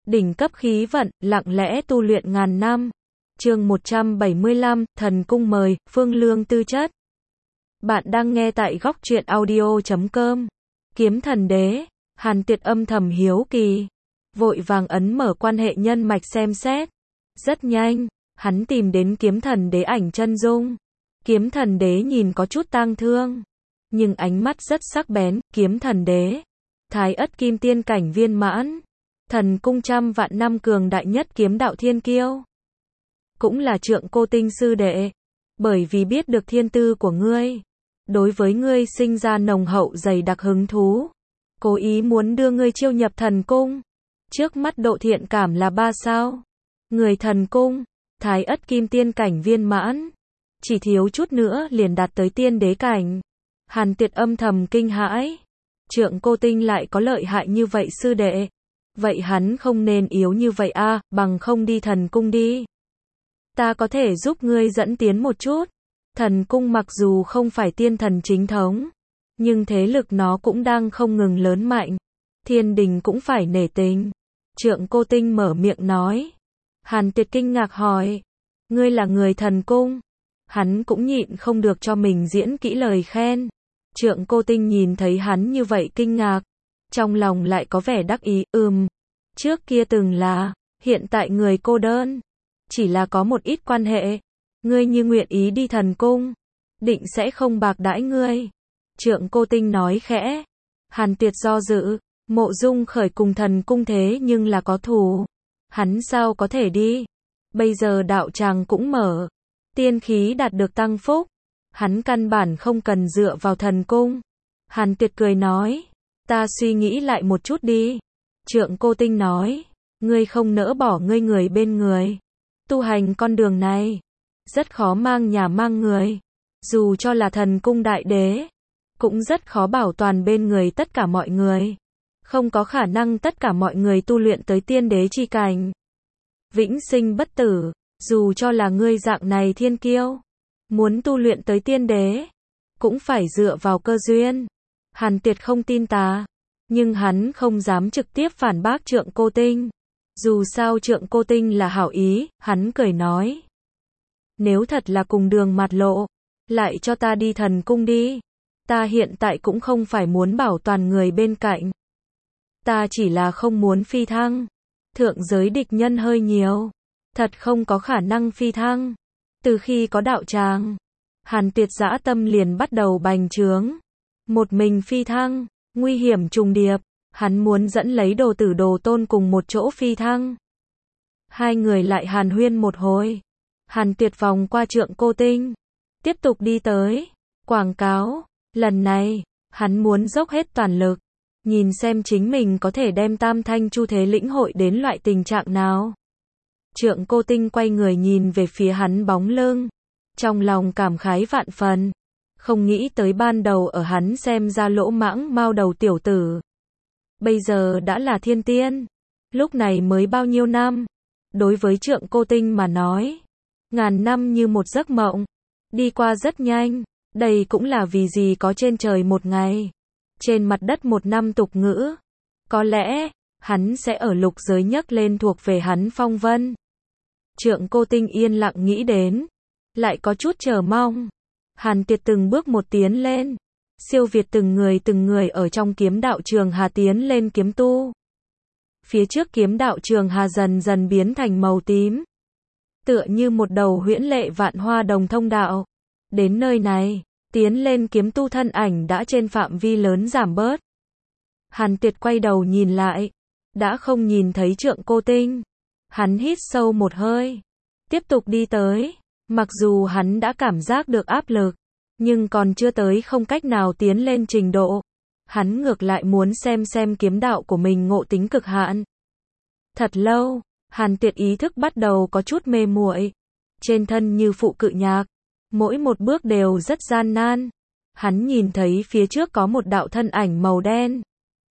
đỉnh cấp khí vận, lặng lẽ tu luyện ngàn năm. Chương 175, Thần Cung mời, Phương Lương tư chất. Bạn đang nghe tại góc truyện audio.com. Kiếm thần đế, Hàn Tuyệt âm thầm hiếu kỳ, vội vàng ấn mở quan hệ nhân mạch xem xét. Rất nhanh, hắn tìm đến kiếm thần đế ảnh chân dung. Kiếm thần đế nhìn có chút tang thương, nhưng ánh mắt rất sắc bén. Kiếm thần đế, Thái Ất Kim Tiên cảnh viên mãn, thần cung trăm vạn năm cường đại nhất kiếm đạo thiên kiêu, cũng là Trượng Cô Tinh sư đệ. Bởi vì biết được thiên tư của ngươi, đối với ngươi sinh ra nồng hậu dày đặc hứng thú, cố ý muốn đưa ngươi chiêu nhập thần cung. Trước mắt độ thiện cảm là 3 sao. Người thần cung, Thái Ất Kim Tiên cảnh viên mãn, chỉ thiếu chút nữa liền đạt tới tiên đế cảnh. Hàn Tuyệt âm thầm kinh hãi, Trượng Cô Tinh lại có lợi hại như vậy sư đệ. Vậy hắn không nên yếu như vậy a, bằng không đi thần cung đi. Ta có thể giúp ngươi dẫn tiến một chút. Thần cung mặc dù không phải tiên thần chính thống, nhưng thế lực nó cũng đang không ngừng lớn mạnh. Thiên đình cũng phải nể tình. Trượng Cô Tinh mở miệng nói. Hàn Tuyệt kinh ngạc hỏi, ngươi là người thần cung? Hắn cũng nhịn không được cho mình diễn kỹ lời khen. Trượng Cô Tinh nhìn thấy hắn như vậy kinh ngạc, trong lòng lại có vẻ đắc ý. Trước kia từng là, hiện tại người cô đơn, chỉ là có một ít quan hệ. Ngươi như nguyện ý đi thần cung, định sẽ không bạc đãi ngươi. Trượng Cô Tinh nói khẽ. Hàn Tuyệt do dự, Mộ Dung Khởi cùng thần cung thế nhưng là có thù, hắn sao có thể đi. Bây giờ đạo tràng cũng mở, tiên khí đạt được tăng phúc, hắn căn bản không cần dựa vào thần cung. Hàn Tuyệt cười nói, ta suy nghĩ lại một chút đi. Trượng Cô Tinh nói, ngươi không nỡ bỏ ngươi người bên người. Tu hành con đường này, rất khó mang nhà mang người. Dù cho là thần cung đại đế, cũng rất khó bảo toàn bên người tất cả mọi người. Không có khả năng tất cả mọi người tu luyện tới tiên đế chi cảnh, vĩnh sinh bất tử. Dù cho là ngươi dạng này thiên kiêu, muốn tu luyện tới tiên đế, cũng phải dựa vào cơ duyên. Hàn Tuyệt không tin ta, nhưng hắn không dám trực tiếp phản bác Trượng Cô Tinh. Dù sao Trượng Cô Tinh là hảo ý, hắn cười nói. Nếu thật là cùng đường mạt lộ, lại cho ta đi thần cung đi. Ta hiện tại cũng không phải muốn bảo toàn người bên cạnh. Ta chỉ là không muốn phi thăng. Thượng giới địch nhân hơi nhiều, thật không có khả năng phi thăng. Từ khi có đạo tràng, Hàn Tuyệt dã tâm liền bắt đầu bành trướng. Một mình phi thăng, nguy hiểm trùng điệp. Hắn muốn dẫn lấy Đồ Tử Đồ Tôn cùng một chỗ phi thăng. Hai người lại hàn huyên một hồi. Hàn Tuyệt vòng qua Trượng Cô Tinh, tiếp tục đi tới quảng cáo. Lần này, hắn muốn dốc hết toàn lực, nhìn xem chính mình có thể đem Tam Thanh Chu Thế lĩnh hội đến loại tình trạng nào. Trượng Cô Tinh quay người nhìn về phía hắn bóng lưng, trong lòng cảm khái vạn phần. Không nghĩ tới ban đầu ở hắn xem ra lỗ mãng mao đầu tiểu tử, bây giờ đã là thiên tiên. Lúc này mới bao nhiêu năm, đối với Trượng Cô Tinh mà nói, ngàn năm như một giấc mộng, đi qua rất nhanh. Đây cũng là vì gì có trên trời một ngày, trên mặt đất một năm tục ngữ. Có lẽ, hắn sẽ ở lục giới nhấc lên thuộc về hắn phong vân. Trượng Cô Tinh yên lặng nghĩ đến, lại có chút chờ mong. Hàn Tuyệt từng bước một tiến lên, siêu việt từng người ở trong kiếm đạo trường hà tiến lên kiếm tu. Phía trước kiếm đạo trường hà dần dần biến thành màu tím, tựa như một đầu huyễn lệ vạn hoa đồng thông đạo. Đến nơi này, tiến lên kiếm tu thân ảnh đã trên phạm vi lớn giảm bớt. Hàn Tuyệt quay đầu nhìn lại, đã không nhìn thấy Trượng Cô Tinh. Hắn hít sâu một hơi, tiếp tục đi tới. Mặc dù hắn đã cảm giác được áp lực, nhưng còn chưa tới không cách nào tiến lên trình độ. Hắn ngược lại muốn xem kiếm đạo của mình ngộ tính cực hạn. Thật lâu, Hàn Tuyệt ý thức bắt đầu có chút mê muội, trên thân như phụ cự nhạc, mỗi một bước đều rất gian nan. Hắn nhìn thấy phía trước có một đạo thân ảnh màu đen,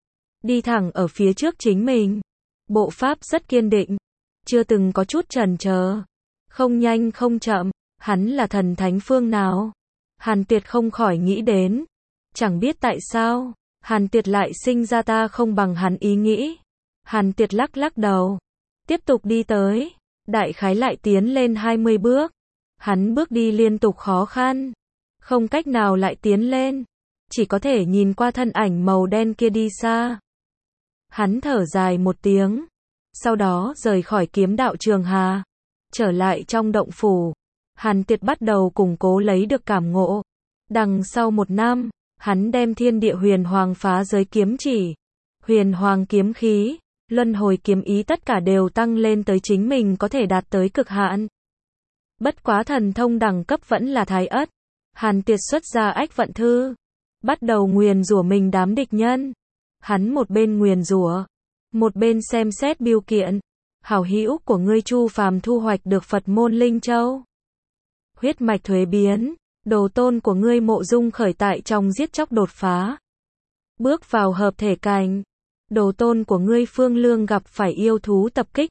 đi thẳng ở phía trước chính mình. Bộ pháp rất kiên định, chưa từng có chút chần chờ, không nhanh không chậm. Hắn là thần thánh phương nào? Hàn Tuyệt không khỏi nghĩ đến. Chẳng biết tại sao, Hàn Tuyệt lại sinh ra ta không bằng hắn ý nghĩ. Hàn Tuyệt lắc lắc đầu, tiếp tục đi tới, đại khái lại tiến lên 20 bước. Hắn bước đi liên tục khó khăn, không cách nào lại tiến lên, chỉ có thể nhìn qua thân ảnh màu đen kia đi xa. Hắn thở dài một tiếng, sau đó rời khỏi kiếm đạo Trường Hà, trở lại trong động phủ. Hàn Tuyệt bắt đầu củng cố lấy được cảm ngộ. Đằng sau 1 năm, hắn đem thiên địa huyền hoàng phá giới kiếm chỉ, huyền hoàng kiếm khí, luân hồi kiếm ý tất cả đều tăng lên tới chính mình có thể đạt tới cực hạn. Bất quá thần thông đẳng cấp vẫn là Thái Ất. Hàn Tuyệt xuất ra Ách Vận Thư, bắt đầu nguyền rủa mình đám địch nhân. Hắn một bên nguyền rủa, một bên xem xét bưu kiện. Hảo hữu của ngươi Chu Phàm thu hoạch được Phật môn Linh Châu. Huyết mạch thuế biến, đồ tôn của ngươi Mộ Dung Khởi tại trong giết chóc đột phá, bước vào hợp thể cảnh. Đồ tôn của ngươi Phương Lương gặp phải yêu thú tập kích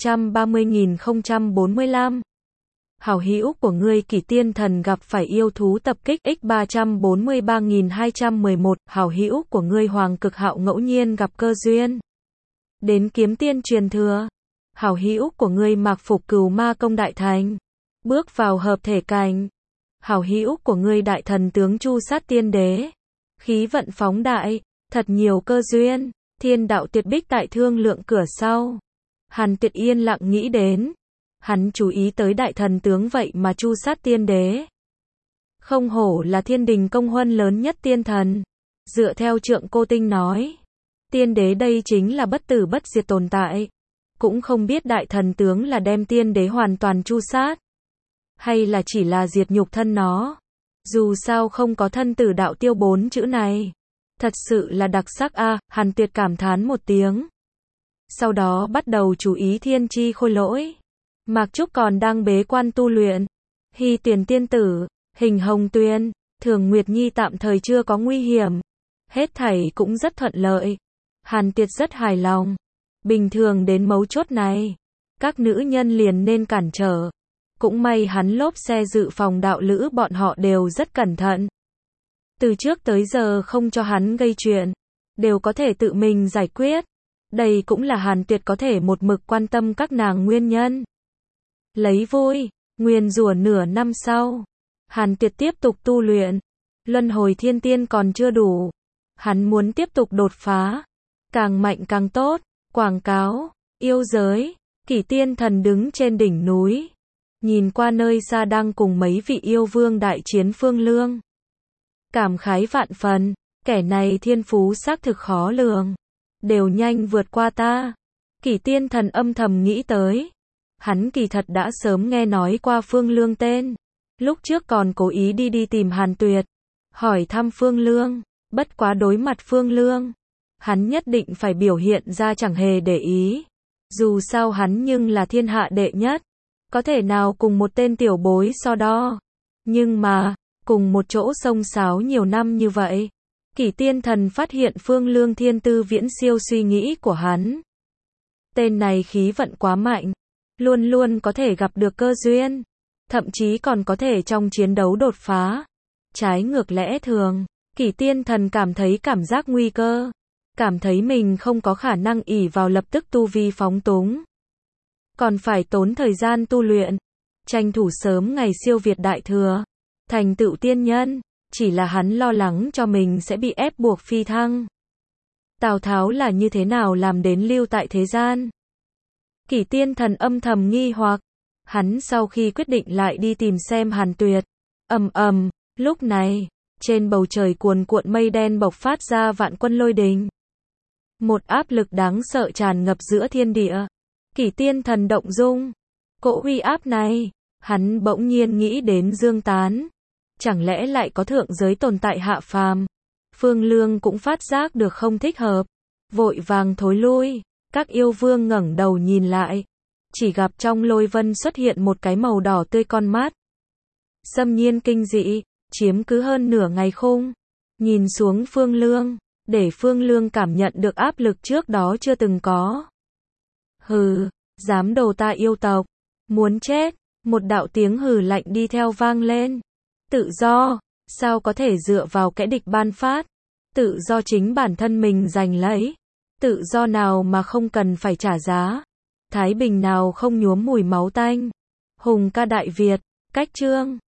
X230045. Hảo hữu của ngươi Kỷ Tiên Thần gặp phải yêu thú tập kích X343211. Hảo hữu của ngươi Hoàng Cực Hạo ngẫu nhiên gặp cơ duyên đến kiếm tiên truyền thừa. Hảo hữu của ngươi Mạc Phục Cửu Ma Công đại thành, bước vào hợp thể cảnh. Hảo hữu của ngươi Đại Thần tướng Chu Sát Tiên Đế, khí vận phóng đại, thật nhiều cơ duyên. Thiên đạo tuyệt bích tại thương lượng cửa sau. Hàn Tuyệt yên lặng nghĩ đến. Hắn chú ý tới Đại Thần tướng vậy mà Chu Sát Tiên Đế. Không hổ là thiên đình công huân lớn nhất tiên thần. Dựa theo Trượng Cô Tinh nói, Tiên Đế đây chính là bất tử bất diệt tồn tại. Cũng không biết Đại Thần tướng là đem Tiên Đế hoàn toàn chu sát, hay là chỉ là diệt nhục thân nó. Dù sao không có thân tử đạo tiêu 4 chữ này. Thật sự là đặc sắc a. Hàn Tuyệt cảm thán một tiếng. Sau đó bắt đầu chú ý Thiên Chi Khôi Lỗi. Mạc Trúc còn đang bế quan tu luyện. Hy Tuyền tiên tử, Hình Hồng Tuyên, Thường Nguyệt Nhi tạm thời chưa có nguy hiểm. Hết thảy cũng rất thuận lợi. Hàn Tuyệt rất hài lòng. Bình thường đến mấu chốt này, các nữ nhân liền nên cản trở. Cũng may hắn lốp xe dự phòng đạo lữ bọn họ đều rất cẩn thận. Từ trước tới giờ không cho hắn gây chuyện, đều có thể tự mình giải quyết. Đây cũng là Hàn Tuyệt có thể một mực quan tâm các nàng nguyên nhân. Lấy vui, nguyền rủa nửa năm sau, Hàn Tuyệt tiếp tục tu luyện. Luân hồi thiên tiên còn chưa đủ, hắn muốn tiếp tục đột phá, càng mạnh càng tốt. Quảng cáo, yêu giới, Kỷ Tiên Thần đứng trên đỉnh núi, nhìn qua nơi xa đang cùng mấy vị yêu vương đại chiến Phương Lương. Cảm khái vạn phần, kẻ này thiên phú xác thực khó lường, đều nhanh vượt qua ta. Kỷ Tiên Thần âm thầm nghĩ tới. Hắn kỳ thật đã sớm nghe nói qua Phương Lương tên. Lúc trước còn cố ý đi tìm Hàn Tuyệt, hỏi thăm Phương Lương. Bất quá đối mặt Phương Lương, hắn nhất định phải biểu hiện ra chẳng hề để ý. Dù sao hắn nhưng là thiên hạ đệ nhất, có thể nào cùng một tên tiểu bối so đo. Nhưng mà, cùng một chỗ xông xáo nhiều năm như vậy, Kỷ Tiên Thần phát hiện Phương Lương thiên tư viễn siêu suy nghĩ của hắn. Tên này khí vận quá mạnh, luôn luôn có thể gặp được cơ duyên, thậm chí còn có thể trong chiến đấu đột phá. Trái ngược lẽ thường, Kỷ Tiên Thần cảm thấy cảm giác nguy cơ, cảm thấy mình không có khả năng ỷ vào lập tức tu vi phóng túng, còn phải tốn thời gian tu luyện, tranh thủ sớm ngày siêu việt đại thừa, thành tựu tiên nhân. Chỉ là hắn lo lắng cho mình sẽ bị ép buộc phi thăng. Tào Tháo là như thế nào làm đến lưu tại thế gian? Kỷ Tiên Thần âm thầm nghi hoặc. Hắn sau khi quyết định lại đi tìm xem Hàn Tuyệt. Lúc này, trên bầu trời cuồn cuộn mây đen bộc phát ra vạn quân lôi đình. Một áp lực đáng sợ tràn ngập giữa thiên địa. Kỷ Tiên Thần động dung. Cỗ uy áp này, hắn bỗng nhiên nghĩ đến Dương Tán. Chẳng lẽ lại có thượng giới tồn tại hạ phàm? Phương Lương cũng phát giác được không thích hợp, vội vàng thối lui. Các yêu vương ngẩng đầu nhìn lại, chỉ gặp trong lôi vân xuất hiện một cái màu đỏ tươi con mắt. Xâm nhiên kinh dị, chiếm cứ hơn nửa ngày khung. Nhìn xuống Phương Lương, để Phương Lương cảm nhận được áp lực trước đó chưa từng có. Hừ, dám đồ ta yêu tộc, muốn chết. Một đạo tiếng hừ lạnh đi theo vang lên. Tự do, sao có thể dựa vào kẻ địch ban phát? Tự do chính bản thân mình giành lấy. Tự do nào mà không cần phải trả giá? Thái Bình nào không nhuốm mùi máu tanh. Hùng ca Đại Việt. Cách chương